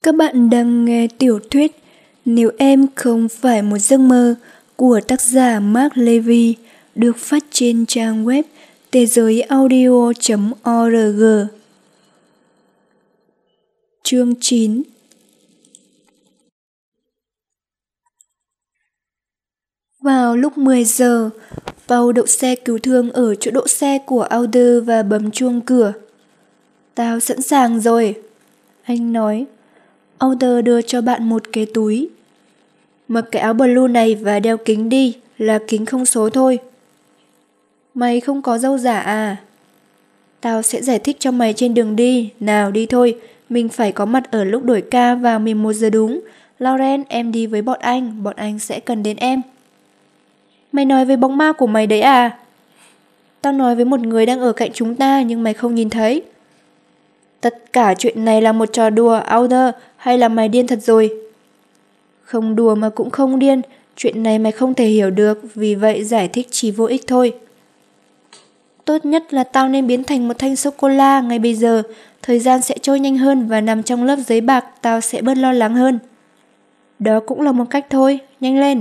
Các bạn đang nghe tiểu thuyết Nếu em không phải một giấc mơ của tác giả Mark Levy, được phát trên trang web tezoriaudio.org. Chương 9. Vào lúc 10 giờ, Paul đậu xe cứu thương ở chỗ đỗ xe của Alder và bấm chuông cửa. "Tao sẵn sàng rồi," anh nói. Alder đưa cho bạn một cái túi. "Mặc cái áo blue này và đeo kính đi, là kính không số thôi." "Mày không có râu giả à?" "Tao sẽ giải thích cho mày trên đường đi, nào đi thôi, mình phải có mặt ở lúc đổi ca vào 11 giờ đúng. Lauren, em đi với bọn anh sẽ cần đến em." "Mày nói với bóng ma của mày đấy à?" "Tao nói với một người đang ở cạnh chúng ta nhưng mày không nhìn thấy." "Tất cả chuyện này là một trò đùa, Alder, hay là mày điên thật rồi?" "Không đùa mà cũng không điên, chuyện này mày không thể hiểu được, vì vậy giải thích chỉ vô ích thôi." "Tốt nhất là tao nên biến thành một thanh sô-cô-la ngay bây giờ, thời gian sẽ trôi nhanh hơn và nằm trong lớp giấy bạc tao sẽ bớt lo lắng hơn." "Đó cũng là một cách thôi, nhanh lên."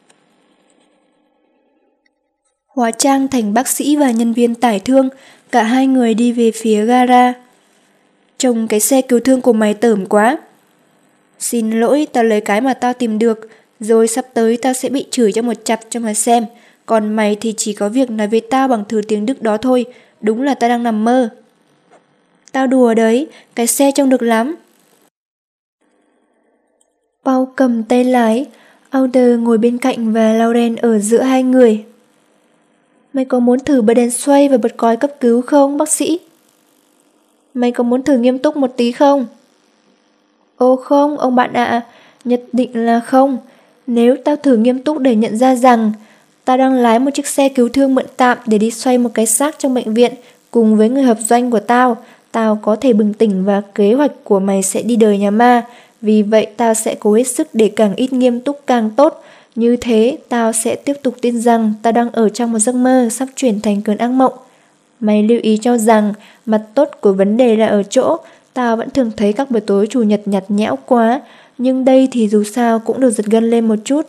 Hóa trang thành bác sĩ và nhân viên tải thương, cả hai người đi về phía gara. "Trông cái xe cứu thương của mày tởm quá." "Xin lỗi, tao lấy cái mà tao tìm được, rồi sắp tới tao sẽ bị chửi cho một chặp cho mà xem. Còn mày thì chỉ có việc nói với tao bằng thứ tiếng Đức đó thôi, đúng là tao đang nằm mơ." "Tao đùa đấy, cái xe trông được lắm." Paul cầm tay lái, Alder ngồi bên cạnh và Lauren ở giữa hai người. "Mày có muốn thử bật đèn xoay và bật còi cấp cứu không, bác sĩ?" "Mày có muốn thử nghiêm túc một tí không?" "Ồ không, ông bạn ạ, nhất định là không. Nếu tao thử nghiêm túc để nhận ra rằng tao đang lái một chiếc xe cứu thương mượn tạm để đi xoay một cái xác trong bệnh viện cùng với người hợp doanh của tao, tao có thể bừng tỉnh và kế hoạch của mày sẽ đi đời nhà ma. Vì vậy tao sẽ cố hết sức để càng ít nghiêm túc càng tốt. Như thế tao sẽ tiếp tục tin rằng tao đang ở trong một giấc mơ sắp chuyển thành cơn ác mộng. Mày lưu ý cho rằng mặt tốt của vấn đề là ở chỗ tao vẫn thường thấy các buổi tối chủ nhật nhạt nhẽo quá, nhưng đây thì dù sao cũng được giật gân lên một chút."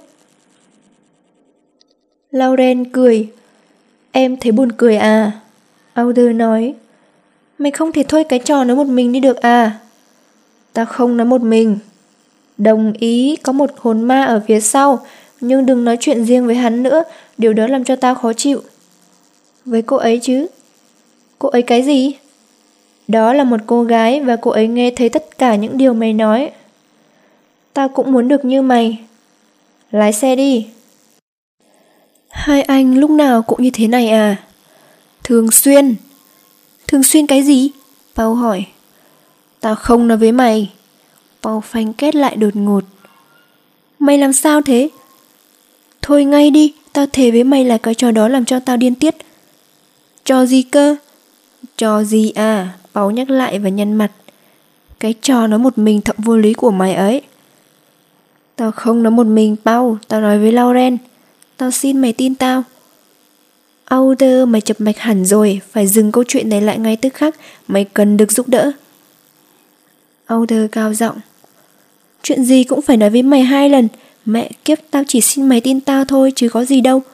Lauren cười. "Em thấy buồn cười à?" Alder nói. "Mày không thể thôi cái trò nói một mình đi được à?" "Tao không nói một mình." "Đồng ý, có một hồn ma ở phía sau, nhưng đừng nói chuyện riêng với hắn nữa, điều đó làm cho tao khó chịu." "Với cô ấy chứ?" "Cô ấy cái gì?" "Đó là một cô gái và cô ấy nghe thấy tất cả những điều mày nói." "Tao cũng muốn được như mày." "Lái xe đi." "Hai anh lúc nào cũng như thế này à?" "Thường xuyên." "Thường xuyên cái gì?" Paul hỏi. "Tao không nói với mày." Paul phanh két lại đột ngột. "Mày làm sao thế?" "Thôi ngay đi, tao thề với mày là cái trò đó làm cho tao điên tiết." "Trò gì cơ?" "Trò gì à?" Paul nhắc lại và nhăn mặt. "Cái trò nói một mình thậm vô lý của mày ấy." "Tao không nói một mình, Paul, tao nói với Lauren. Tao xin mày tin tao." "Alder, mày chập mạch hẳn rồi, phải dừng câu chuyện này lại ngay tức khắc, mày cần được giúp đỡ." Alder cao giọng. "Chuyện gì cũng phải nói với mày 2 lần, mẹ kiếp, tao chỉ xin mày tin tao thôi chứ có gì đâu."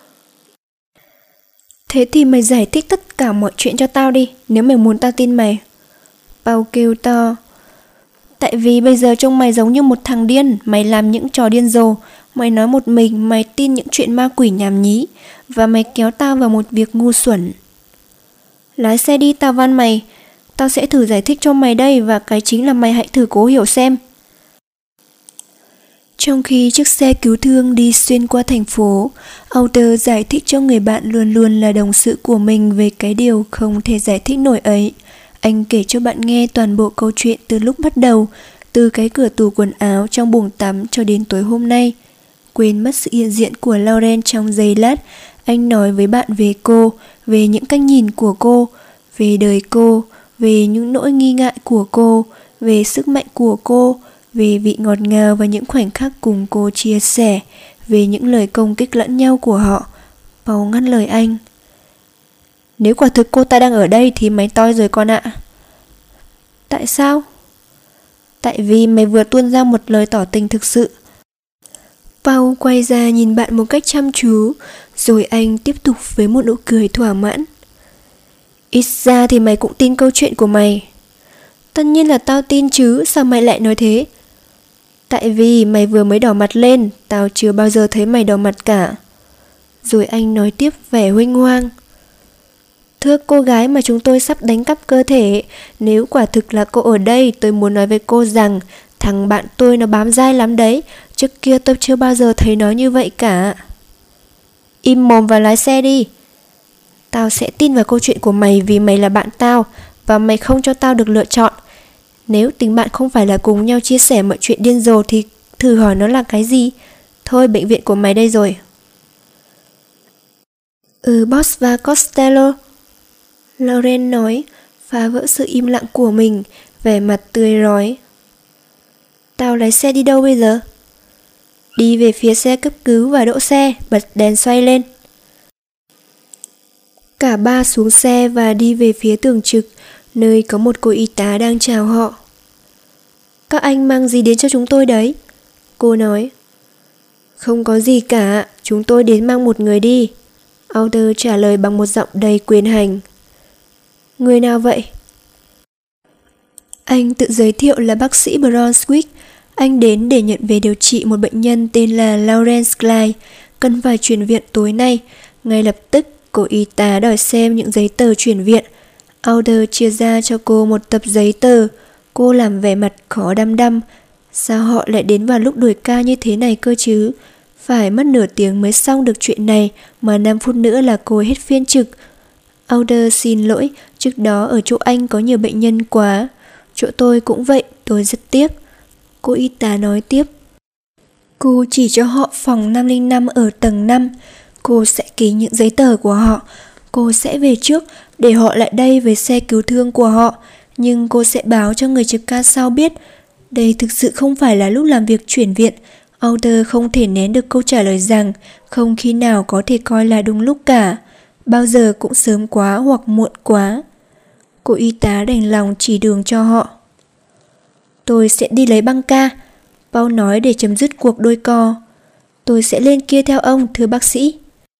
"Thế thì mày giải thích tất cả mọi chuyện cho tao đi, nếu mày muốn tao tin mày." Paul kêu to. "Tại vì bây giờ trông mày giống như một thằng điên, mày làm những trò điên rồ, mày nói một mình, mày tin những chuyện ma quỷ nhảm nhí, và mày kéo tao vào một việc ngu xuẩn." "Lái xe đi, tao van mày, tao sẽ thử giải thích cho mày đây, và cái chính là mày hãy thử cố hiểu xem." Trong khi chiếc xe cứu thương đi xuyên qua thành phố, Alder giải thích cho người bạn luôn luôn là đồng sự của mình về cái điều không thể giải thích nổi ấy. Anh kể cho bạn nghe toàn bộ câu chuyện từ lúc bắt đầu, từ cái cửa tủ quần áo trong buồng tắm cho đến tối hôm nay. Quên mất sự hiện diện của Lauren trong giây lát, anh nói với bạn về cô, về những cách nhìn của cô, về đời cô, về những nỗi nghi ngại của cô, về sức mạnh của cô, về vị ngọt ngào và những khoảnh khắc cùng cô chia sẻ, về những lời công kích lẫn nhau của họ. Paul ngắt lời anh. "Nếu quả thực cô ta đang ở đây thì mày toi rồi con ạ." "Tại sao?" Tại vì mày vừa tuôn ra một lời tỏ tình thực sự. Paul quay ra nhìn bạn một cách chăm chú, rồi anh tiếp tục với một nụ cười thỏa mãn. Ít ra thì mày cũng tin câu chuyện của mày. Tất nhiên là tao tin chứ, sao mày lại nói thế? Tại vì mày vừa mới đỏ mặt lên, tao chưa bao giờ thấy mày đỏ mặt cả. Rồi anh nói tiếp vẻ huênh hoang. Thưa cô gái mà chúng tôi sắp đánh cắp cơ thể, nếu quả thực là cô ở đây, tôi muốn nói với cô rằng thằng bạn tôi nó bám dai lắm đấy. Trước kia tôi chưa bao giờ thấy nó như vậy cả. Im mồm và lái xe đi. Tao sẽ tin vào câu chuyện của mày vì mày là bạn tao, và mày không cho tao được lựa chọn. Nếu tình bạn không phải là cùng nhau chia sẻ mọi chuyện điên rồ thì thử hỏi nó là cái gì. Thôi, bệnh viện của mày đây rồi. Boss và Costello, Lauren nói, phá vỡ sự im lặng của mình, vẻ mặt tươi rói. Tao lái xe đi đâu bây giờ? Đi về phía xe cấp cứu và đỗ xe, bật đèn xoay lên. Cả ba xuống xe và đi về phía tường trực, nơi có một cô y tá đang chào họ. Các anh mang gì đến cho chúng tôi đấy? Cô nói. Không có gì cả, chúng tôi đến mang một người đi. Alder trả lời bằng một giọng đầy quyền hành. Người nào vậy? Anh tự giới thiệu là bác sĩ Brunswick. Anh đến để nhận về điều trị một bệnh nhân tên là Lawrence Clyde, cần phải chuyển viện tối nay. Ngay lập tức, cô y tá đòi xem những giấy tờ chuyển viện. Alder chia ra cho cô một tập giấy tờ. Cô làm vẻ mặt khó đăm đăm. Sao họ lại đến vào lúc đuổi ca như thế này cơ chứ? Phải mất nửa tiếng mới xong được chuyện này, mà 5 phút nữa là cô hết phiên trực. Alder xin lỗi, trước đó ở chỗ anh có nhiều bệnh nhân quá. Chỗ tôi cũng vậy, tôi rất tiếc. Cô y tá nói tiếp. Cô chỉ cho họ phòng 505 ở tầng 5. Cô sẽ ký những giấy tờ của họ. Cô sẽ về trước để họ lại đây với xe cứu thương của họ. Nhưng cô sẽ báo cho người trực ca sau biết. Đây thực sự không phải là lúc làm việc chuyển viện. Alder không thể nén được câu trả lời rằng không khi nào có thể coi là đúng lúc cả. Bao giờ cũng sớm quá hoặc muộn quá. Cô y tá đành lòng chỉ đường cho họ. Tôi sẽ đi lấy băng ca, Paul nói để chấm dứt cuộc đôi co. Tôi sẽ lên kia theo ông, thưa bác sĩ.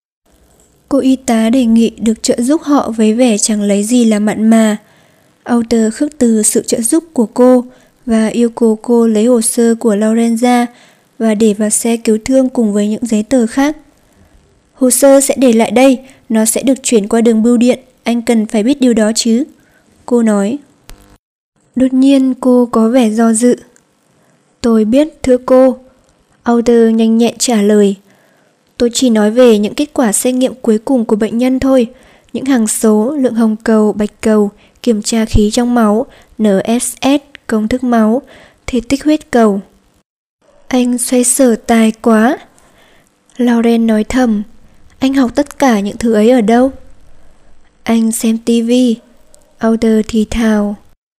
Cô y tá đề nghị được trợ giúp họ với vẻ chẳng lấy gì là mặn mà. Alder khước từ sự trợ giúp của cô và yêu cầu cô lấy hồ sơ của Lauren ra và để vào xe cứu thương cùng với những giấy tờ khác. Hồ sơ sẽ để lại đây, nó sẽ được chuyển qua đường bưu điện, anh cần phải biết điều đó chứ. Cô nói. Đột nhiên cô có vẻ do dự. Tôi biết, thưa cô. Alder nhanh nhẹn trả lời. Tôi chỉ nói về những kết quả xét nghiệm cuối cùng của bệnh nhân thôi. Những hằng số, lượng hồng cầu, bạch cầu, kiểm tra khí trong máu, NSS, công thức máu, thể tích huyết cầu. Anh xoay sở tài quá. Lauren nói thầm. Anh học tất cả những thứ ấy ở đâu? Anh xem tivi. Alder thì thào.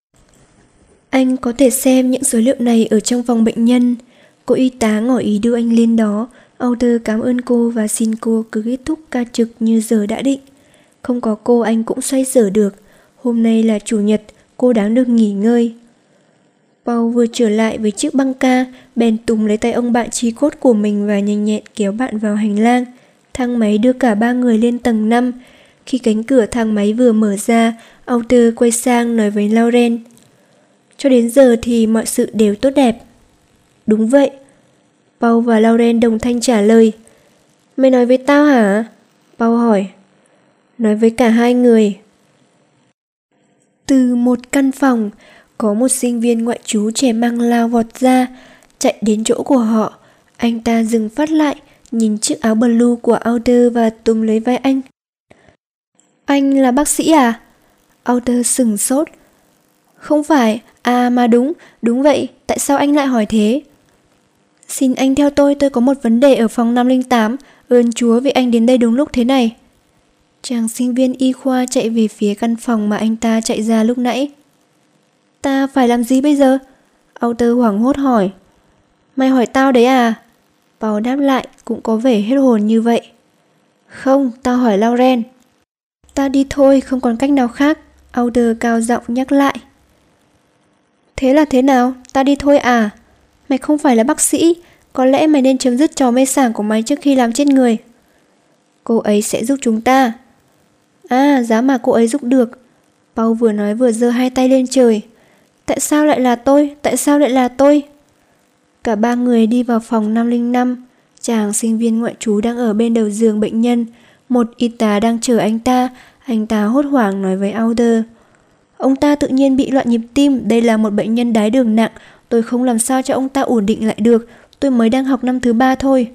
Anh có thể xem những số liệu này ở trong phòng bệnh nhân. Cô y tá ngỏ ý đưa anh lên đó. Alder cảm ơn cô và xin cô cứ kết thúc ca trực như giờ đã định. Không có cô anh cũng xoay sở được. Hôm nay là chủ nhật, cô đáng được nghỉ ngơi. Paul vừa trở lại với chiếc băng ca, bèn túm lấy tay ông bạn chí cốt của mình và nhanh nhẹn kéo bạn vào hành lang. Thang máy đưa cả ba người lên tầng 5. Khi cánh cửa thang máy vừa mở ra, Alder quay sang nói với Lauren. Cho đến giờ thì mọi sự đều tốt đẹp. Đúng vậy. Paul và Lauren đồng thanh trả lời. Mày nói với tao hả? Paul hỏi. Nói với cả hai người. Từ một căn phòng, có một sinh viên ngoại trú trẻ mang lao vọt ra, chạy đến chỗ của họ. Anh ta dừng phát lại, nhìn chiếc áo blue của Alder và túm lấy vai anh. Anh là bác sĩ à? Alder sửng sốt. Không phải, mà đúng vậy, tại sao anh lại hỏi thế? Xin anh theo tôi có một vấn đề ở phòng 508, ơn Chúa vì anh đến đây đúng lúc thế này. Chàng sinh viên y khoa chạy về phía căn phòng mà anh ta chạy ra lúc nãy. Ta phải làm gì bây giờ? Alder hoảng hốt hỏi. Mày hỏi tao đấy à? Paul đáp lại cũng có vẻ hết hồn như vậy. Không, tao hỏi Lauren. Ta đi thôi, không còn cách nào khác, Alder cao giọng nhắc lại. Thế là thế nào? Ta đi thôi à? Mày không phải là bác sĩ, có lẽ mày nên chấm dứt trò mê sảng của mày trước khi làm chết người. Cô ấy sẽ giúp chúng ta. À, giá mà cô ấy giúp được. Paul vừa nói vừa giơ hai tay lên trời. Tại sao lại là tôi? Tại sao lại là tôi? Cả ba người đi vào phòng 505. Chàng sinh viên ngoại trú đang ở bên đầu giường bệnh nhân. Một y tá đang chờ anh ta. Anh ta hốt hoảng nói với Alder. Ông ta tự nhiên bị loạn nhịp tim. Đây là một bệnh nhân đái đường nặng. Tôi không làm sao cho ông ta ổn định lại được. Tôi mới đang học năm thứ 3 thôi.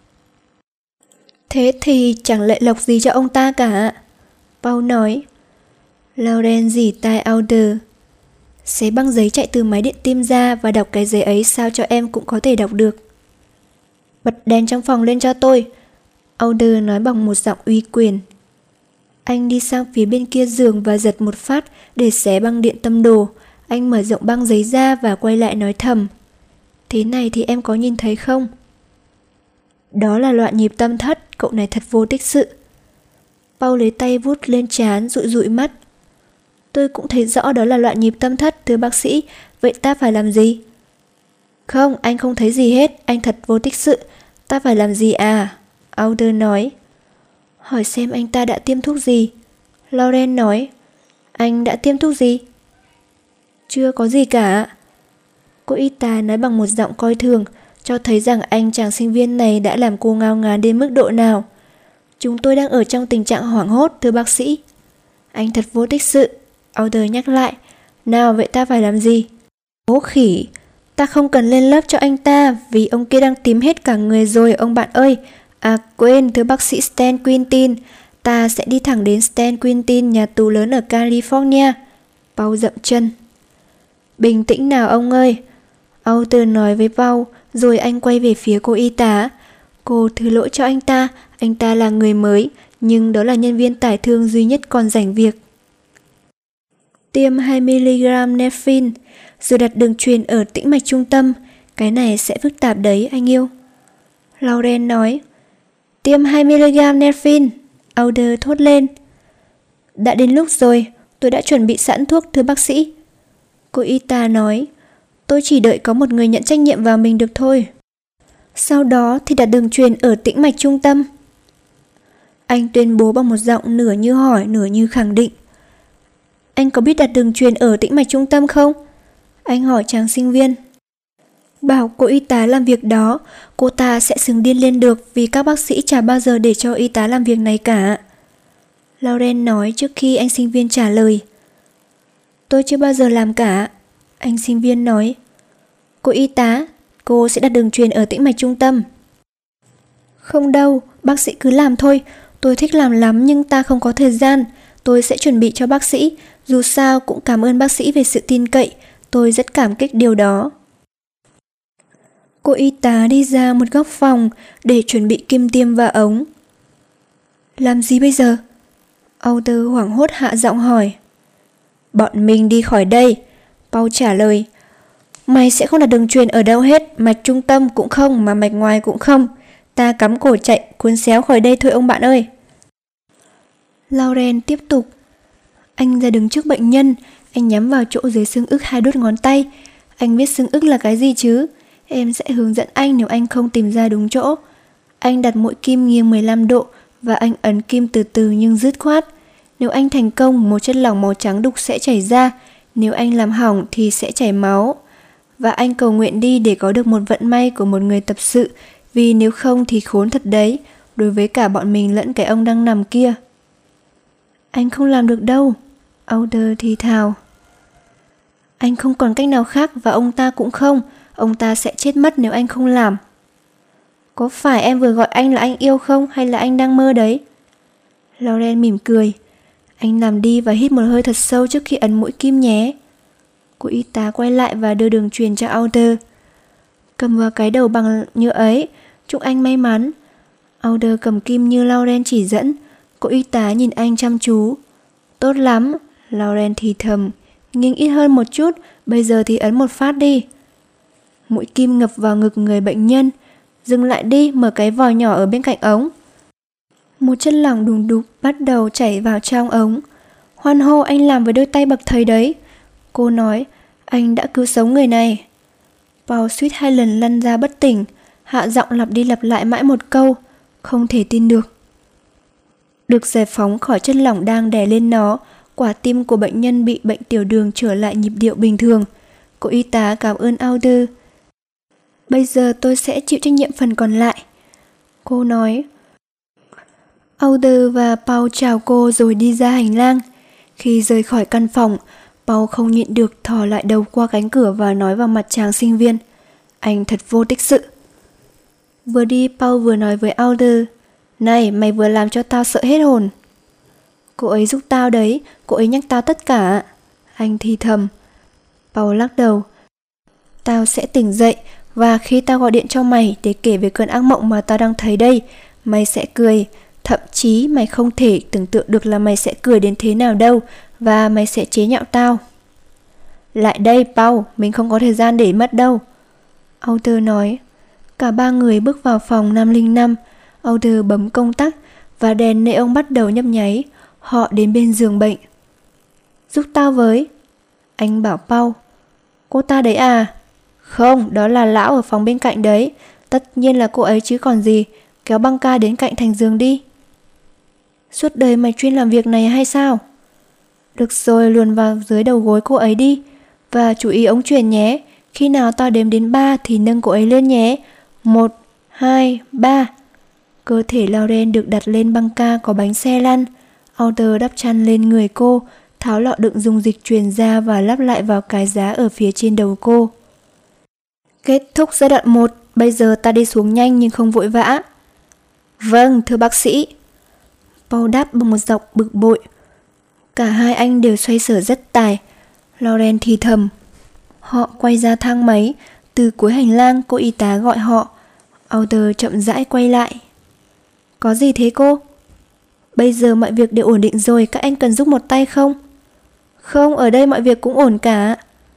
Thế thì chẳng lệ lộc gì cho ông ta cả. Paul nói. Lauren dỉ tai Alder. Xé băng giấy chạy từ máy điện tim ra và đọc cái giấy ấy sao cho em cũng có thể đọc được. Bật đèn trong phòng lên cho tôi. Alder nói bằng một giọng uy quyền. Anh đi sang phía bên kia giường và giật một phát để xé băng điện tâm đồ. Anh mở rộng băng giấy ra và quay lại nói thầm. Thế này thì em có nhìn thấy không? Đó là loạn nhịp tâm thất, cậu này thật vô tích sự. Paul lấy tay vuốt lên trán, dụi dụi mắt. Tôi cũng thấy rõ đó là loạn nhịp tâm thất, thưa bác sĩ. Vậy ta phải làm gì? Không, anh không thấy gì hết, anh thật vô tích sự. Ta phải làm gì à? Alder nói. Hỏi xem anh ta đã tiêm thuốc gì? Lauren nói. Anh đã tiêm thuốc gì? Chưa có gì cả. Cô y tá nói bằng một giọng coi thường, cho thấy rằng anh chàng sinh viên này đã làm cô ngao ngán đến mức độ nào. Chúng tôi đang ở trong tình trạng hoảng hốt, thưa bác sĩ. Anh thật vô tích sự. Alder nhắc lại. Nào vậy ta phải làm gì? Bố khỉ. Ta không cần lên lớp cho anh ta, vì ông kia đang tím hết cả người rồi ông bạn ơi. À quên, thưa bác sĩ Stan Quintin. Ta sẽ đi thẳng đến Stan Quintin, nhà tù lớn ở California. Paul dậm chân. Bình tĩnh nào ông ơi. Alder nói với Paul, rồi anh quay về phía cô y tá. Cô thứ lỗi cho anh ta là người mới, nhưng đó là nhân viên tải thương duy nhất còn rảnh việc. Tiêm 2mg Nephin, rồi đặt đường truyền ở tĩnh mạch trung tâm. Cái này sẽ phức tạp đấy anh yêu. Lauren nói. Tiêm 2mg Nephin. Alder thốt lên. Đã đến lúc rồi, tôi đã chuẩn bị sẵn thuốc thưa bác sĩ. Cô y tá nói. Tôi chỉ đợi có một người nhận trách nhiệm vào mình được thôi. Sau đó thì đặt đường truyền ở tĩnh mạch trung tâm. Anh tuyên bố bằng một giọng nửa như hỏi nửa như khẳng định. Anh có biết đặt đường truyền ở tĩnh mạch trung tâm không? Anh hỏi chàng sinh viên. Bảo cô y tá làm việc đó, cô ta sẽ sừng điên lên được vì các bác sĩ chả bao giờ để cho y tá làm việc này cả. Lauren nói trước khi anh sinh viên trả lời. Tôi chưa bao giờ làm cả. Anh sinh viên nói. Cô y tá, cô sẽ đặt đường truyền ở tĩnh mạch trung tâm. Không đâu, bác sĩ cứ làm thôi. Tôi thích làm lắm nhưng ta không có thời gian. Tôi sẽ chuẩn bị cho bác sĩ. Dù sao cũng cảm ơn bác sĩ về sự tin cậy. Tôi rất cảm kích điều đó. Cô y tá đi ra một góc phòng để chuẩn bị kim tiêm vào ống. Làm gì bây giờ? Alder hoảng hốt hạ giọng hỏi. Bọn mình đi khỏi đây. Paul trả lời. Mày sẽ không đặt đường truyền ở đâu hết. Mạch trung tâm cũng không mà mạch ngoài cũng không. Ta cắm cổ chạy cuốn xéo khỏi đây thôi ông bạn ơi. Lauren tiếp tục. Anh ra đứng trước bệnh nhân. Anh nhắm vào chỗ dưới xương ức 2 đốt ngón tay. Anh biết xương ức là cái gì chứ? Em sẽ hướng dẫn anh nếu anh không tìm ra đúng chỗ. Anh đặt mũi kim nghiêng 15 độ và anh ấn kim từ từ nhưng dứt khoát. Nếu anh thành công, một chất lỏng màu trắng đục sẽ chảy ra. Nếu anh làm hỏng thì sẽ chảy máu. Và anh cầu nguyện đi để có được một vận may của một người tập sự, vì nếu không thì khốn thật đấy, đối với cả bọn mình lẫn cái ông đang nằm kia. Anh không làm được đâu, Alder thì thào. Anh không còn cách nào khác và ông ta cũng không. Ông ta sẽ chết mất nếu anh không làm. Có phải em vừa gọi anh là anh yêu không hay là anh đang mơ đấy? Lauren mỉm cười. Anh làm đi và hít một hơi thật sâu trước khi ấn mũi kim nhé. Cô y tá quay lại và đưa đường truyền cho Alder. Cầm vào cái đầu bằng nhựa ấy. Chúc anh may mắn. Alder cầm kim như Lauren chỉ dẫn. Cô y tá nhìn anh chăm chú. Tốt lắm. Lauren thì thầm. Nghiêng ít hơn một chút. Bây giờ thì ấn một phát đi. Mũi kim ngập vào ngực người bệnh nhân. Dừng lại đi, mở cái vòi nhỏ ở bên cạnh ống. Một chất lỏng đùng đục bắt đầu chảy vào trong ống. Hoan hô, anh làm với đôi tay bậc thầy đấy. Cô nói, Anh đã cứu sống người này. Paul suýt 2 lần lăn ra bất tỉnh, hạ giọng lặp đi lặp lại mãi một câu, không thể tin được. Được giải phóng khỏi chất lỏng đang đè lên nó, quả tim của bệnh nhân bị bệnh tiểu đường trở lại nhịp điệu bình thường. Cô y tá cảm ơn Alder. Bây giờ tôi sẽ chịu trách nhiệm phần còn lại, cô nói. Alder và Paul chào cô rồi đi ra hành lang. Khi rời khỏi căn phòng, Paul không nhịn được thò lại đầu qua cánh cửa và nói vào mặt chàng sinh viên. Anh thật vô tích sự. Vừa đi, Paul vừa nói với Alder. Này, mày vừa làm cho tao sợ hết hồn. Cô ấy giúp tao đấy, cô ấy nhắc tao tất cả. Anh thì thầm. Paul lắc đầu. Tao sẽ tỉnh dậy, và khi tao gọi điện cho mày để kể về cơn ác mộng mà tao đang thấy đây, mày sẽ cười. Thậm chí mày không thể tưởng tượng được là mày sẽ cười đến thế nào đâu, và mày sẽ chế nhạo tao. Lại đây, Paul, mình không có thời gian để mất đâu. Alder nói. Cả ba người bước vào phòng 505. Alder bấm công tắc và đèn neon bắt đầu nhấp nháy. Họ đến bên giường bệnh. Giúp tao với. Anh bảo Paul. Cô ta đấy à? Không, đó là lão ở phòng bên cạnh đấy. Tất nhiên là cô ấy chứ còn gì. Kéo băng ca đến cạnh thành giường đi. Suốt đời mày chuyên làm việc này hay sao? Được rồi, luồn vào dưới đầu gối cô ấy đi. Và chú ý ống truyền nhé. Khi nào tao đếm đến 3 thì nâng cô ấy lên nhé. 1, 2, 3. Cơ thể Lauren được đặt lên băng ca có bánh xe lăn. Alder đắp chăn lên người cô, tháo lọ đựng dung dịch truyền ra và lắp lại vào cái giá ở phía trên đầu cô. Kết thúc giai đoạn 1, bây giờ ta đi xuống nhanh nhưng không vội vã. Vâng, thưa bác sĩ. Paul đáp bằng một giọng bực bội. Cả hai anh đều xoay sở rất tài. Lauren thì thầm. Họ quay ra thang máy. Từ cuối hành lang, cô y tá gọi họ. Alder chậm rãi quay lại. Có gì thế cô? Bây giờ mọi việc đều ổn định rồi, các anh cần giúp một tay không? Không, ở đây mọi việc cũng ổn cả.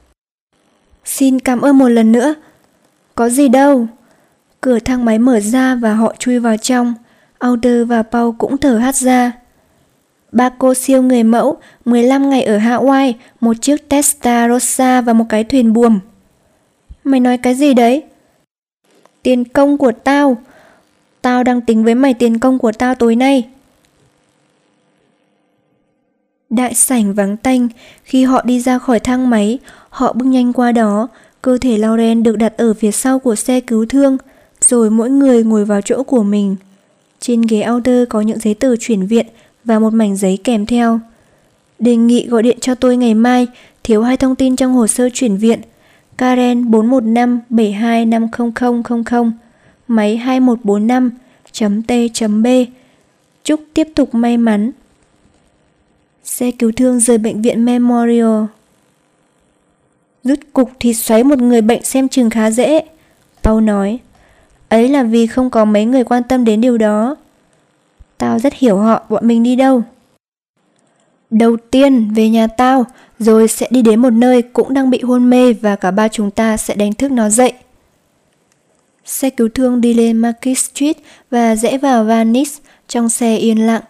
Xin cảm ơn một lần nữa. Có gì đâu. Cửa thang máy mở ra và họ chui vào trong. Alder và Paul cũng thở hắt ra. Ba cô siêu người mẫu, 15 ngày ở Hawaii, một chiếc Testarossa và một cái thuyền buồm. Mày nói cái gì đấy? Tiền công của tao. Tao đang tính với mày tiền công của tao tối nay. Đại sảnh vắng tanh. Khi họ đi ra khỏi thang máy, họ bước nhanh qua đó. Cơ thể Lauren được đặt ở phía sau của xe cứu thương, rồi mỗi người ngồi vào chỗ của mình. Trên ghế Alder có những giấy tờ chuyển viện và một mảnh giấy kèm theo. Đề nghị gọi điện cho tôi ngày mai, thiếu 2 thông tin trong hồ sơ chuyển viện. Karen 415-72-50000, máy 2145.T.B. Chúc tiếp tục may mắn. Xe cứu thương rời bệnh viện Memorial. Rút cục thì xoáy một người bệnh xem chừng khá dễ, Paul nói. Ấy là vì không có mấy người quan tâm đến điều đó. Tao rất hiểu họ, bọn mình đi đâu? Đầu tiên về nhà tao, rồi sẽ đi đến một nơi cũng đang bị hôn mê và cả ba chúng ta sẽ đánh thức nó dậy. Xe cứu thương đi lên Market Street và rẽ vào Venice, trong xe yên lặng.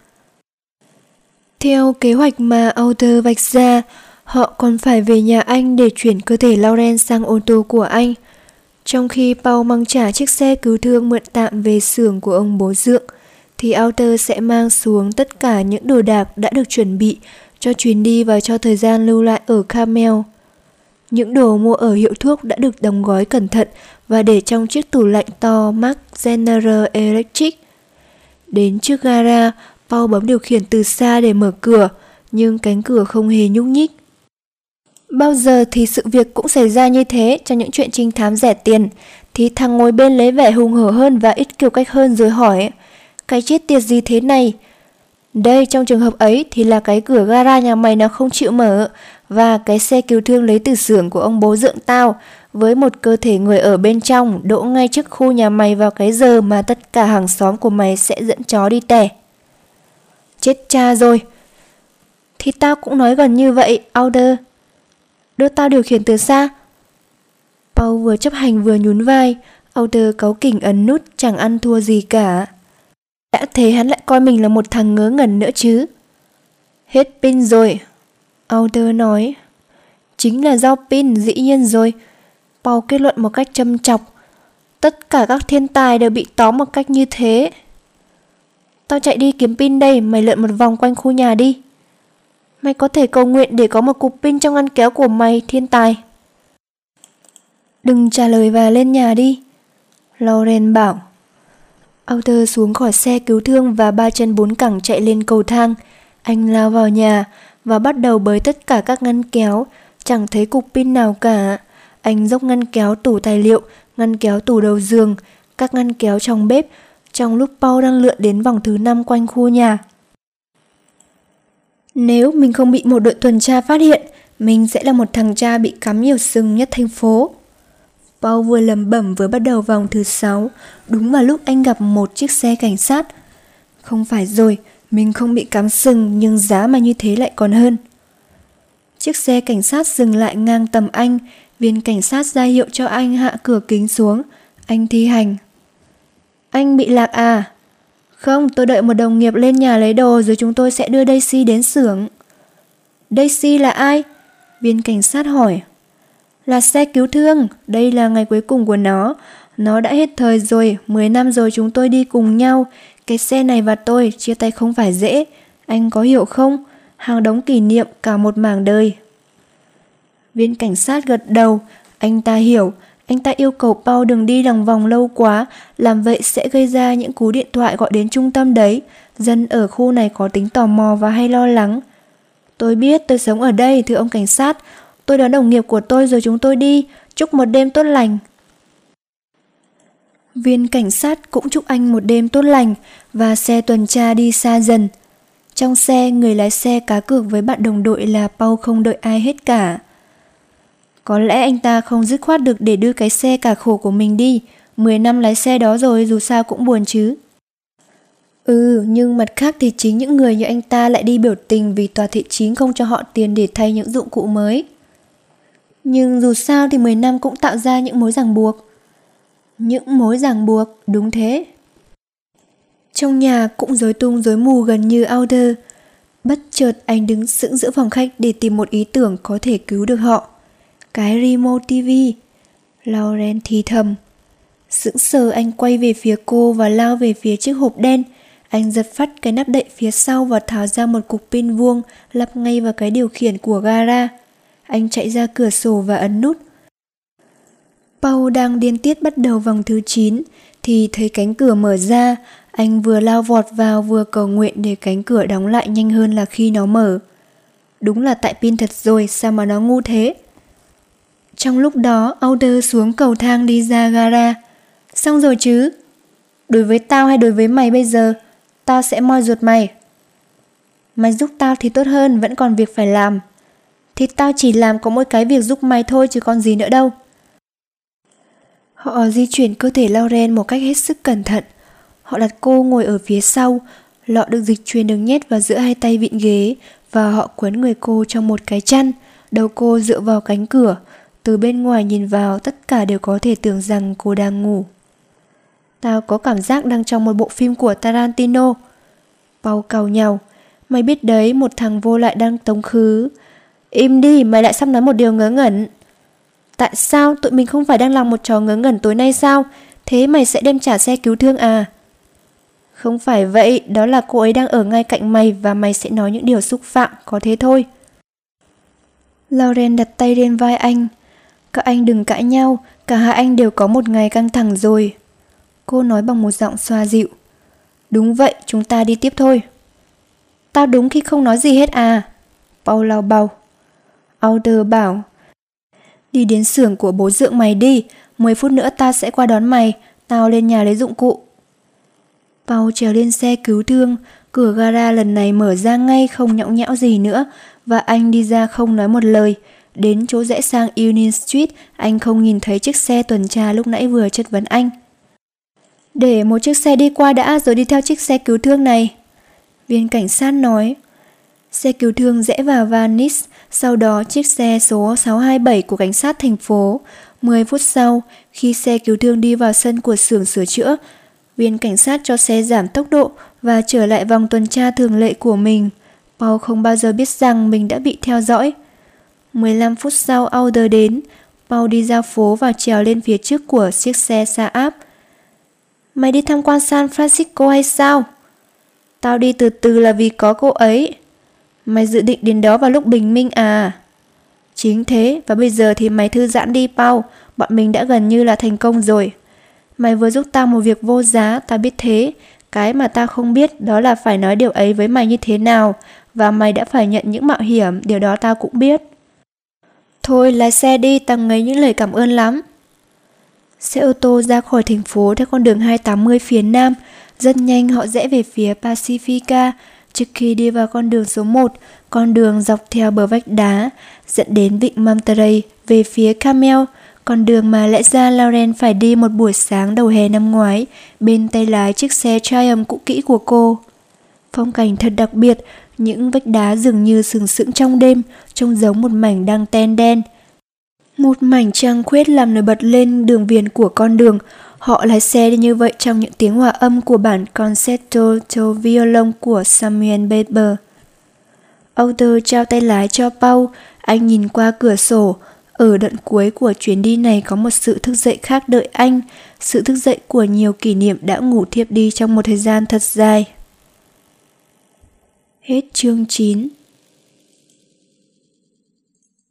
Theo kế hoạch mà Alder vạch ra, họ còn phải về nhà anh để chuyển cơ thể Lauren sang ô tô của anh. Trong khi Paul mang trả chiếc xe cứu thương mượn tạm về xưởng của ông bố Dượng, thì Alder sẽ mang xuống tất cả những đồ đạc đã được chuẩn bị cho chuyến đi và cho thời gian lưu lại ở Carmel. Những đồ mua ở hiệu thuốc đã được đóng gói cẩn thận và để trong chiếc tủ lạnh to Mark General Electric. Đến trước gara, Paul bấm điều khiển từ xa để mở cửa, nhưng cánh cửa không hề nhúc nhích. Bao giờ thì sự việc cũng xảy ra như thế trong những chuyện trinh thám rẻ tiền, thì thằng ngồi bên lấy vẻ hùng hổ hơn và ít kiêu cách hơn rồi hỏi, cái chết tiệt gì thế này? Đây, trong trường hợp ấy thì là cái cửa gara nhà mày nó không chịu mở, và cái xe cứu thương lấy từ xưởng của ông bố Dượng tao, với một cơ thể người ở bên trong, đỗ ngay trước khu nhà mày vào cái giờ mà tất cả hàng xóm của mày sẽ dẫn chó đi tè. Chết cha rồi. Thì tao cũng nói gần như vậy, Alder. Đưa tao điều khiển từ xa. Paul vừa chấp hành vừa nhún vai. Alder cáu kỉnh ấn nút chẳng ăn thua gì cả. Đã thế hắn lại coi mình là một thằng ngớ ngẩn nữa chứ. Hết pin rồi, Alder nói. Chính là do pin, dĩ nhiên rồi. Paul kết luận một cách châm chọc. Tất cả các thiên tài đều bị tóm một cách như thế. Tao chạy đi kiếm pin đây, mày lượn một vòng quanh khu nhà đi. Mày có thể cầu nguyện để có một cục pin trong ngăn kéo của mày, thiên tài. Đừng trả lời và lên nhà đi, Lauren bảo. Arthur xuống khỏi xe cứu thương và ba chân bốn cẳng chạy lên cầu thang. Anh lao vào nhà và bắt đầu bới tất cả các ngăn kéo, chẳng thấy cục pin nào cả. Anh dốc ngăn kéo tủ tài liệu, ngăn kéo tủ đầu giường, các ngăn kéo trong bếp, trong lúc Paul đang lượn đến vòng thứ 5 quanh khu nhà. Nếu mình không bị một đội tuần tra phát hiện, mình sẽ là một thằng cha bị cắm nhiều sừng nhất thành phố. Paul vừa lẩm bẩm vừa bắt đầu vòng thứ 6, đúng vào lúc anh gặp một chiếc xe cảnh sát. Không phải rồi, mình không bị cắm sừng nhưng giá mà như thế lại còn hơn. Chiếc xe cảnh sát dừng lại ngang tầm anh, viên cảnh sát ra hiệu cho anh hạ cửa kính xuống. Anh thi hành. Anh bị lạc à? Không, tôi đợi một đồng nghiệp lên nhà lấy đồ rồi chúng tôi sẽ đưa Daisy đến xưởng. Daisy là ai? Viên cảnh sát hỏi. Là xe cứu thương, đây là ngày cuối cùng của nó. Nó đã hết thời rồi, 10 năm rồi chúng tôi đi cùng nhau. Cái xe này và tôi chia tay không phải dễ. Anh có hiểu không? Hàng đống kỷ niệm cả một mảng đời. Viên cảnh sát gật đầu. Anh ta hiểu. Anh ta yêu cầu Paul đừng đi lòng vòng lâu quá. Làm vậy sẽ gây ra những cú điện thoại gọi đến trung tâm đấy. Dân ở khu này có tính tò mò và hay lo lắng. Tôi biết, tôi sống ở đây, thưa ông cảnh sát. Tôi đón đồng nghiệp của tôi rồi chúng tôi đi. Chúc một đêm tốt lành. Viên cảnh sát cũng chúc anh một đêm tốt lành và xe tuần tra đi xa dần. Trong xe, người lái xe cá cược với bạn đồng đội là Paul không đợi ai hết cả. Có lẽ anh ta không dứt khoát được để đưa cái xe cả khổ của mình đi. 10 năm lái xe đó rồi, dù sao cũng buồn chứ. Nhưng mặt khác thì chính những người như anh ta lại đi biểu tình vì tòa thị chính không cho họ tiền để thay những dụng cụ mới. Nhưng dù sao thì 10 năm cũng tạo ra những mối ràng buộc. Những mối ràng buộc, đúng thế. Trong nhà cũng rối tung rối mù gần như Arthur. Bất chợt anh đứng sững giữa phòng khách để tìm một ý tưởng có thể cứu được họ. Cái remote TV. Lauren thì thầm. Sững sờ anh quay về phía cô và lao về phía chiếc hộp đen. Anh giật phắt cái nắp đậy phía sau và tháo ra một cục pin vuông lắp ngay vào cái điều khiển của gara. Anh chạy ra cửa sổ và ấn nút. Paul đang điên tiết bắt đầu vòng thứ 9 thì thấy cánh cửa mở ra. Anh vừa lao vọt vào vừa cầu nguyện để cánh cửa đóng lại nhanh hơn là khi nó mở. Đúng là tại pin thật rồi, sao mà nó ngu thế? Trong lúc đó, Arthur xuống cầu thang đi ra gara. Xong rồi chứ? Đối với tao hay đối với mày bây giờ? Tao sẽ moi ruột mày. Mày giúp tao thì tốt hơn, vẫn còn việc phải làm. Thì tao chỉ làm có mỗi cái việc giúp mày thôi chứ còn gì nữa đâu. Họ di chuyển cơ thể Lauren một cách hết sức cẩn thận. Họ đặt cô ngồi ở phía sau, lọ được dịch truyền được nhét vào giữa hai tay vịn ghế và họ quấn người cô trong một cái chăn, đầu cô dựa vào cánh cửa. Từ bên ngoài nhìn vào tất cả đều có thể tưởng rằng cô đang ngủ. Tao có cảm giác đang trong một bộ phim của Tarantino. Paul càu nhàu. Mày biết đấy, một thằng vô lại đang tống khứ. Im đi, mày lại sắp nói một điều ngớ ngẩn. Tại sao? Tụi mình không phải đang làm một trò ngớ ngẩn tối nay sao? Thế mày sẽ đem trả xe cứu thương à? Không phải vậy, đó là cô ấy đang ở ngay cạnh mày và mày sẽ nói những điều xúc phạm, có thế thôi. Lauren đặt tay lên vai anh. Các anh đừng cãi nhau, cả hai anh đều có một ngày căng thẳng rồi. Cô nói bằng một giọng xoa dịu. Đúng vậy, chúng ta đi tiếp thôi. Tao đúng khi không nói gì hết à? Paul lau bầu. Arthur bảo. Đi đến xưởng của bố dượng mày đi, 10 phút nữa ta sẽ qua đón mày, tao lên nhà lấy dụng cụ. Paul trèo lên xe cứu thương, cửa gara lần này mở ra ngay không nhõng nhẽo gì nữa và anh đi ra không nói một lời. Đến chỗ rẽ sang Union Street, anh không nhìn thấy chiếc xe tuần tra lúc nãy vừa chất vấn anh. Để một chiếc xe đi qua đã rồi đi theo chiếc xe cứu thương này. Viên cảnh sát nói. Xe cứu thương rẽ vào Venice, sau đó chiếc xe số 627 của cảnh sát thành phố. 10 phút sau, khi xe cứu thương đi vào sân của xưởng sửa chữa, viên cảnh sát cho xe giảm tốc độ và trở lại vòng tuần tra thường lệ của mình. Paul không bao giờ biết rằng mình đã bị theo dõi. 15 phút sau Alder đến. Paul đi ra phố và trèo lên phía trước của chiếc xe Saab. Mày đi tham quan San Francisco hay sao? Tao đi từ từ là vì có cô ấy. Mày dự định đến đó vào lúc bình minh à? Chính thế, và bây giờ thì mày thư giãn đi Paul, bọn mình đã gần như là thành công rồi. Mày vừa giúp tao một việc vô giá, tao biết thế. Cái mà tao không biết đó là phải nói điều ấy với mày như thế nào, và mày đã phải nhận những mạo hiểm, điều đó tao cũng biết. Thôi lái xe đi, tao ngấy những lời cảm ơn lắm. Xe ô tô ra khỏi thành phố theo con đường 280 phía nam. Rất nhanh họ rẽ về phía Pacifica. Trước khi đi vào con đường số 1, con đường dọc theo bờ vách đá dẫn đến vịnh Monterey về phía Carmel, con đường mà lẽ ra Lauren phải đi một buổi sáng đầu hè năm ngoái bên tay lái chiếc xe Triumph cũ kỹ của cô. Phong cảnh thật đặc biệt, những vách đá dường như sừng sững trong đêm, trông giống một mảnh đăng ten đen. Một mảnh trăng khuyết làm nổi bật lên đường viền của con đường. Họ lái xe đi như vậy trong những tiếng hòa âm của bản Concerto cho violon của Samuel Barber. Alder trao tay lái cho Paul, anh nhìn qua cửa sổ. Ở đoạn cuối của chuyến đi này có một sự thức dậy khác đợi anh, sự thức dậy của nhiều kỷ niệm đã ngủ thiếp đi trong một thời gian thật dài. Hết chương 9.